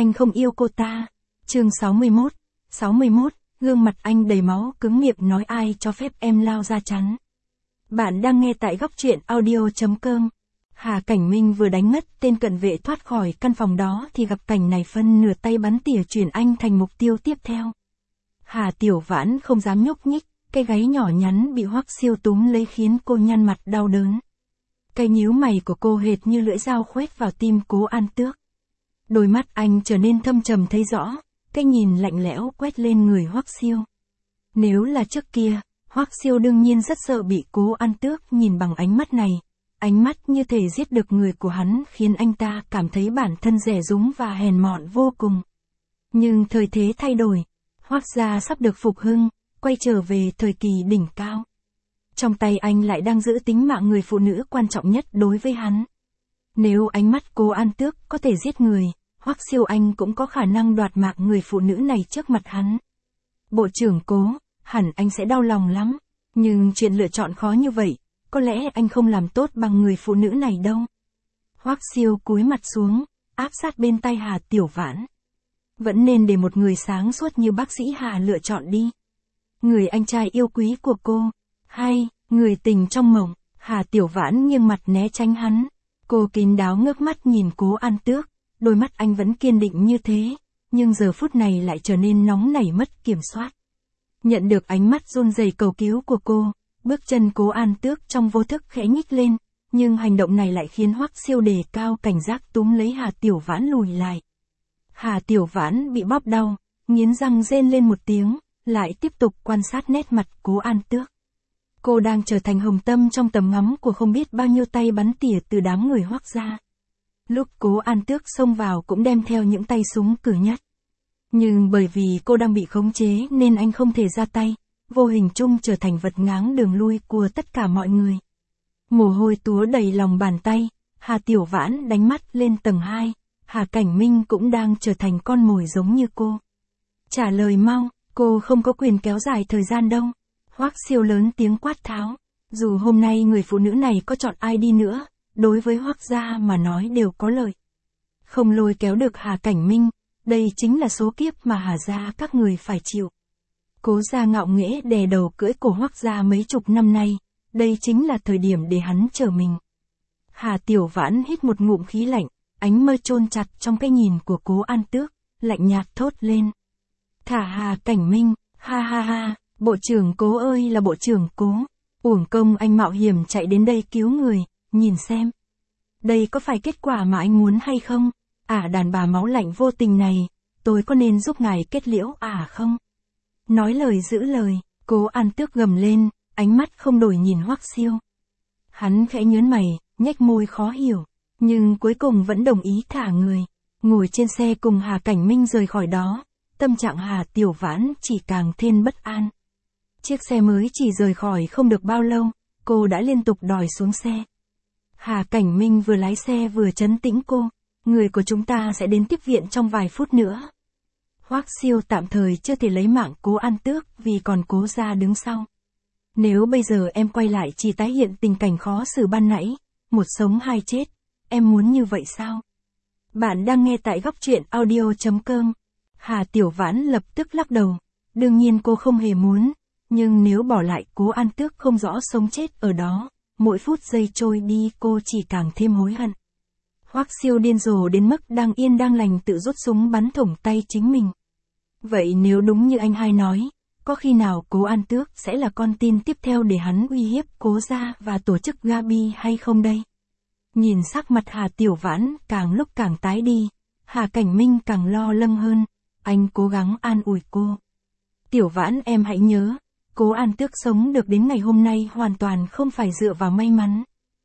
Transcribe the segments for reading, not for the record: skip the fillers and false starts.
anh không yêu cô ta. Chương 61, gương mặt anh đầy máu cứng miệng nói ai cho phép em lao ra chắn. Bạn đang nghe tại góc truyện audio.com. Hà Cảnh Minh vừa đánh ngất tên cận vệ thoát khỏi căn phòng đó thì gặp cảnh này phân nửa tay bắn tỉa chuyển anh thành mục tiêu tiếp theo. Hà Tiểu Vãn không dám nhúc nhích, cái gáy nhỏ nhắn bị Hoắc Siêu túm lấy khiến cô nhăn mặt đau đớn. Cái nhíu mày của cô hệt như lưỡi dao khoét vào tim Cố An Tước. Đôi mắt anh trở nên thâm trầm thấy rõ, cái nhìn lạnh lẽo quét lên người Hoắc Siêu. Nếu là trước kia, Hoắc Siêu đương nhiên rất sợ bị Cố An Tước nhìn bằng ánh mắt này. Ánh mắt như thể giết được người của hắn khiến anh ta cảm thấy bản thân rẻ rúng và hèn mọn vô cùng. Nhưng thời thế thay đổi, Hoắc gia sắp được phục hưng, quay trở về thời kỳ đỉnh cao. Trong tay anh lại đang giữ tính mạng người phụ nữ quan trọng nhất đối với hắn. Nếu ánh mắt Cố An Tước có thể giết người, Hoắc Siêu anh cũng có khả năng đoạt mạng người phụ nữ này trước mặt hắn. Bộ trưởng Cố, hẳn anh sẽ đau lòng lắm, nhưng chuyện lựa chọn khó như vậy, có lẽ anh không làm tốt bằng người phụ nữ này đâu. Hoắc Siêu cúi mặt xuống, áp sát bên tai Hà Tiểu Vãn. Vẫn nên để một người sáng suốt như bác sĩ Hà lựa chọn đi. Người anh trai yêu quý của cô, hay, người tình trong mộng. Hà Tiểu Vãn nghiêng mặt né tránh hắn. Cô kín đáo ngước mắt nhìn Cố An Tước, đôi mắt anh vẫn kiên định như thế, nhưng giờ phút này lại trở nên nóng nảy mất kiểm soát. Nhận được ánh mắt run rẩy cầu cứu của cô, bước chân Cố An Tước trong vô thức khẽ nhích lên, nhưng hành động này lại khiến Hoắc Siêu đề cao cảnh giác túm lấy Hà Tiểu Vãn lùi lại. Hà Tiểu Vãn bị bóp đau, nghiến răng rên lên một tiếng, lại tiếp tục quan sát nét mặt Cố An Tước. Cô đang trở thành hồng tâm trong tầm ngắm của không biết bao nhiêu tay bắn tỉa từ đám người Hoắc gia. Lúc Cố An Tước xông vào cũng đem theo những tay súng cử nhất. Nhưng bởi vì cô đang bị khống chế nên anh không thể ra tay, vô hình chung trở thành vật ngáng đường lui của tất cả mọi người. Mồ hôi túa đầy lòng bàn tay, Hà Tiểu Vãn đánh mắt lên tầng 2, Hà Cảnh Minh cũng đang trở thành con mồi giống như cô. Trả lời mau, cô không có quyền kéo dài thời gian đâu. Hoắc Siêu lớn tiếng quát tháo. Dù hôm nay người phụ nữ này có chọn ai đi nữa, đối với Hoắc gia mà nói đều có lợi. Không lôi kéo được Hà Cảnh Minh, đây chính là số kiếp mà Hà gia các người phải chịu. Cố gia ngạo nghễ đè đầu cưỡi cổ Hoắc gia mấy chục năm nay, đây chính là thời điểm để hắn trở mình. Hà Tiểu Vãn hít một ngụm khí lạnh, ánh mơ chôn chặt trong cái nhìn của Cố An Tước, lạnh nhạt thốt lên. Thả Hà Cảnh Minh, ha ha ha, bộ trưởng Cố ơi là bộ trưởng Cố, uổng công anh mạo hiểm chạy đến đây cứu người, nhìn xem. Đây có phải kết quả mà anh muốn hay không? Đàn bà máu lạnh vô tình này, tôi có nên giúp ngài kết liễu không? Nói lời giữ lời, Cố An Tước gầm lên, ánh mắt không đổi nhìn Hoắc Siêu. Hắn khẽ nhớn mày, nhếch môi khó hiểu, nhưng cuối cùng vẫn đồng ý thả người, ngồi trên xe cùng Hà Cảnh Minh rời khỏi đó. Tâm trạng Hà Tiểu Vãn chỉ càng thêm bất an. Chiếc xe mới chỉ rời khỏi không được bao lâu, cô đã liên tục đòi xuống xe. Hà Cảnh Minh vừa lái xe vừa trấn tĩnh cô, người của chúng ta sẽ đến tiếp viện trong vài phút nữa. Hoắc Siêu tạm thời chưa thể lấy mạng Cố An Tước vì còn Cố gia đứng sau. Nếu bây giờ em quay lại chỉ tái hiện tình cảnh khó xử ban nãy, một sống hai chết, em muốn như vậy sao? Bạn đang nghe tại góc truyện audio.com. Hà Tiểu Vãn lập tức lắc đầu, đương nhiên cô không hề muốn, nhưng nếu bỏ lại Cố An Tước không rõ sống chết ở đó, mỗi phút giây trôi đi cô chỉ càng thêm hối hận. Hoắc Siêu điên rồ đến mức đang yên đang lành tự rút súng bắn thủng tay chính mình. Vậy nếu đúng như anh hai nói, có khi nào Cố An Tước sẽ là con tin tiếp theo để hắn uy hiếp Cố gia và tổ chức Gabi hay không đây? Nhìn sắc mặt Hà Tiểu Vãn càng lúc càng tái đi, Hà Cảnh Minh càng lo lắng hơn. Anh cố gắng an ủi cô. Tiểu Vãn em hãy nhớ, Cố An Tước sống được đến ngày hôm nay hoàn toàn không phải dựa vào may mắn.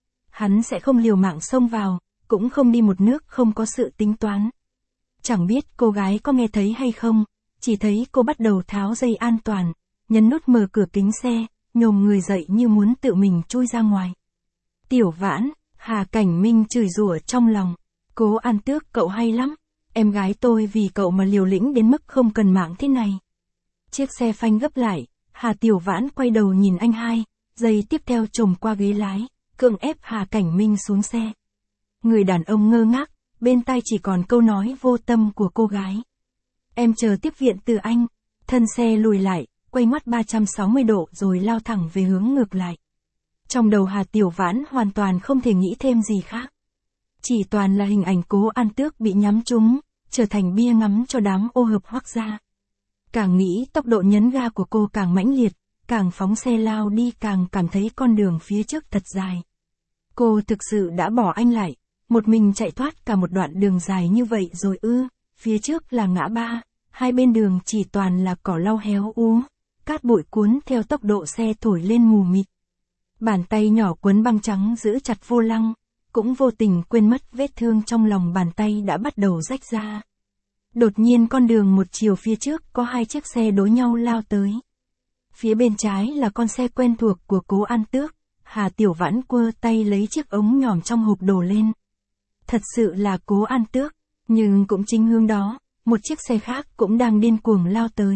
Hắn sẽ không liều mạng xông vào, cũng không đi một nước không có sự tính toán. Chẳng biết cô gái có nghe thấy hay không, chỉ thấy cô bắt đầu tháo dây an toàn, nhấn nút mở cửa kính xe, nhổm người dậy như muốn tự mình chui ra ngoài. Tiểu Vãn, Hà Cảnh Minh chửi rủa trong lòng. Cố An Tước cậu hay lắm. Em gái tôi vì cậu mà liều lĩnh đến mức không cần mạng thế này. Chiếc xe phanh gấp lại, Hà Tiểu Vãn quay đầu nhìn anh hai, giây tiếp theo chồm qua ghế lái, cưỡng ép Hà Cảnh Minh xuống xe. Người đàn ông ngơ ngác, bên tai chỉ còn câu nói vô tâm của cô gái. Em chờ tiếp viện từ anh. Thân xe lùi lại, quay ngoắt 360 độ rồi lao thẳng về hướng ngược lại. Trong đầu Hà Tiểu Vãn hoàn toàn không thể nghĩ thêm gì khác. Chỉ toàn là hình ảnh Cố An Tước bị nhắm trúng, trở thành bia ngắm cho đám ô hợp hoắc gia. Càng nghĩ tốc độ nhấn ga của cô càng mãnh liệt, càng phóng xe lao đi càng cảm thấy con đường phía trước thật dài. Cô thực sự đã bỏ anh lại, một mình chạy thoát cả một đoạn đường dài như vậy rồi ư? Phía trước là ngã ba, hai bên đường chỉ toàn là cỏ lau héo úa, cát bụi cuốn theo tốc độ xe thổi lên mù mịt. Bàn tay nhỏ quấn băng trắng giữ chặt vô lăng, cũng vô tình quên mất vết thương trong lòng bàn tay đã bắt đầu rách ra. Đột nhiên con đường một chiều phía trước có hai chiếc xe đối nhau lao tới. Phía bên trái là con xe quen thuộc của Cố An Tước, Hà Tiểu Vãn quơ tay lấy chiếc ống nhòm trong hộp đồ lên. Thật sự là Cố An Tước, nhưng cũng chính hướng đó, một chiếc xe khác cũng đang điên cuồng lao tới.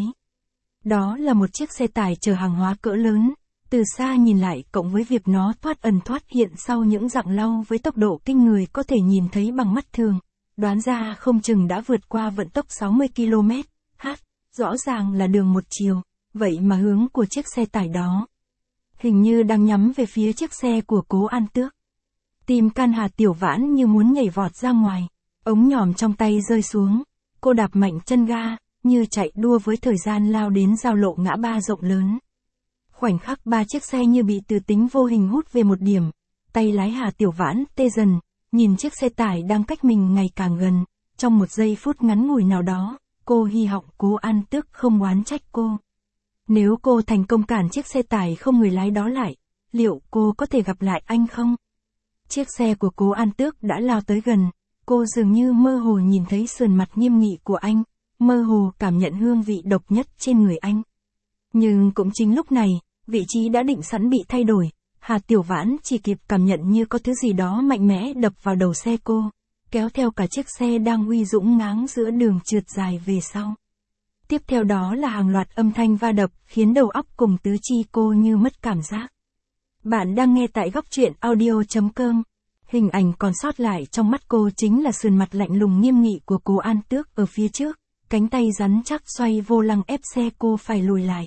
Đó là một chiếc xe tải chở hàng hóa cỡ lớn, từ xa nhìn lại cộng với việc nó thoát ẩn thoát hiện sau những dặng lau với tốc độ kinh người có thể nhìn thấy bằng mắt thường, đoán ra không chừng đã vượt qua vận tốc 60 km/h, rõ ràng là đường một chiều, vậy mà hướng của chiếc xe tải đó hình như đang nhắm về phía chiếc xe của Cố An Tước. Tim can Hà Tiểu Vãn như muốn nhảy vọt ra ngoài, ống nhòm trong tay rơi xuống, cô đạp mạnh chân ga, như chạy đua với thời gian lao đến giao lộ ngã ba rộng lớn. Khoảnh khắc ba chiếc xe như bị từ tính vô hình hút về một điểm, tay lái Hà Tiểu Vãn tê dần, nhìn chiếc xe tải đang cách mình ngày càng gần, trong một giây phút ngắn ngủi nào đó, cô hy vọng Cố An Tước không oán trách cô. Nếu cô thành công cản chiếc xe tải không người lái đó lại, liệu cô có thể gặp lại anh không? Chiếc xe của Cố An Tước đã lao tới gần, cô dường như mơ hồ nhìn thấy sườn mặt nghiêm nghị của anh, mơ hồ cảm nhận hương vị độc nhất trên người anh. Nhưng cũng chính lúc này, vị trí đã định sẵn bị thay đổi, Hà Tiểu Vãn chỉ kịp cảm nhận như có thứ gì đó mạnh mẽ đập vào đầu xe cô, kéo theo cả chiếc xe đang uy dũng ngáng giữa đường trượt dài về sau. Tiếp theo đó là hàng loạt âm thanh va đập khiến đầu óc cùng tứ chi cô như mất cảm giác. Bạn đang nghe tại góc truyện audio.com. Hình ảnh còn sót lại trong mắt cô chính là sườn mặt lạnh lùng nghiêm nghị của Cố An Tước ở phía trước, cánh tay rắn chắc xoay vô lăng ép xe cô phải lùi lại.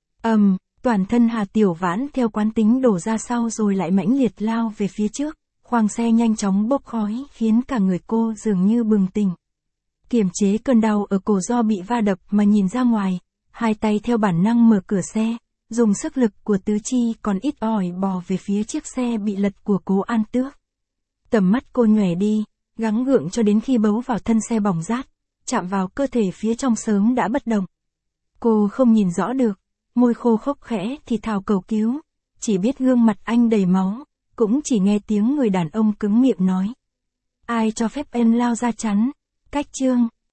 Toàn thân Hà Tiểu Vãn theo quán tính đổ ra sau rồi lại mãnh liệt lao về phía trước, khoang xe nhanh chóng bốc khói khiến cả người cô dường như bừng tỉnh. Kiềm chế cơn đau ở cổ do bị va đập mà nhìn ra ngoài, hai tay theo bản năng mở cửa xe, dùng sức lực của tứ chi còn ít ỏi bò về phía chiếc xe bị lật của Cố An Tước. Tầm mắt cô nhòe đi, gắng gượng cho đến khi bấu vào thân xe bỏng rát, chạm vào cơ thể phía trong sớm đã bất động. Cô không nhìn rõ được, môi khô khốc khẽ thì thào cầu cứu, chỉ biết gương mặt anh đầy máu, cũng chỉ nghe tiếng người đàn ông cứng miệng nói. Ai cho phép em lao ra chắn? Cách chương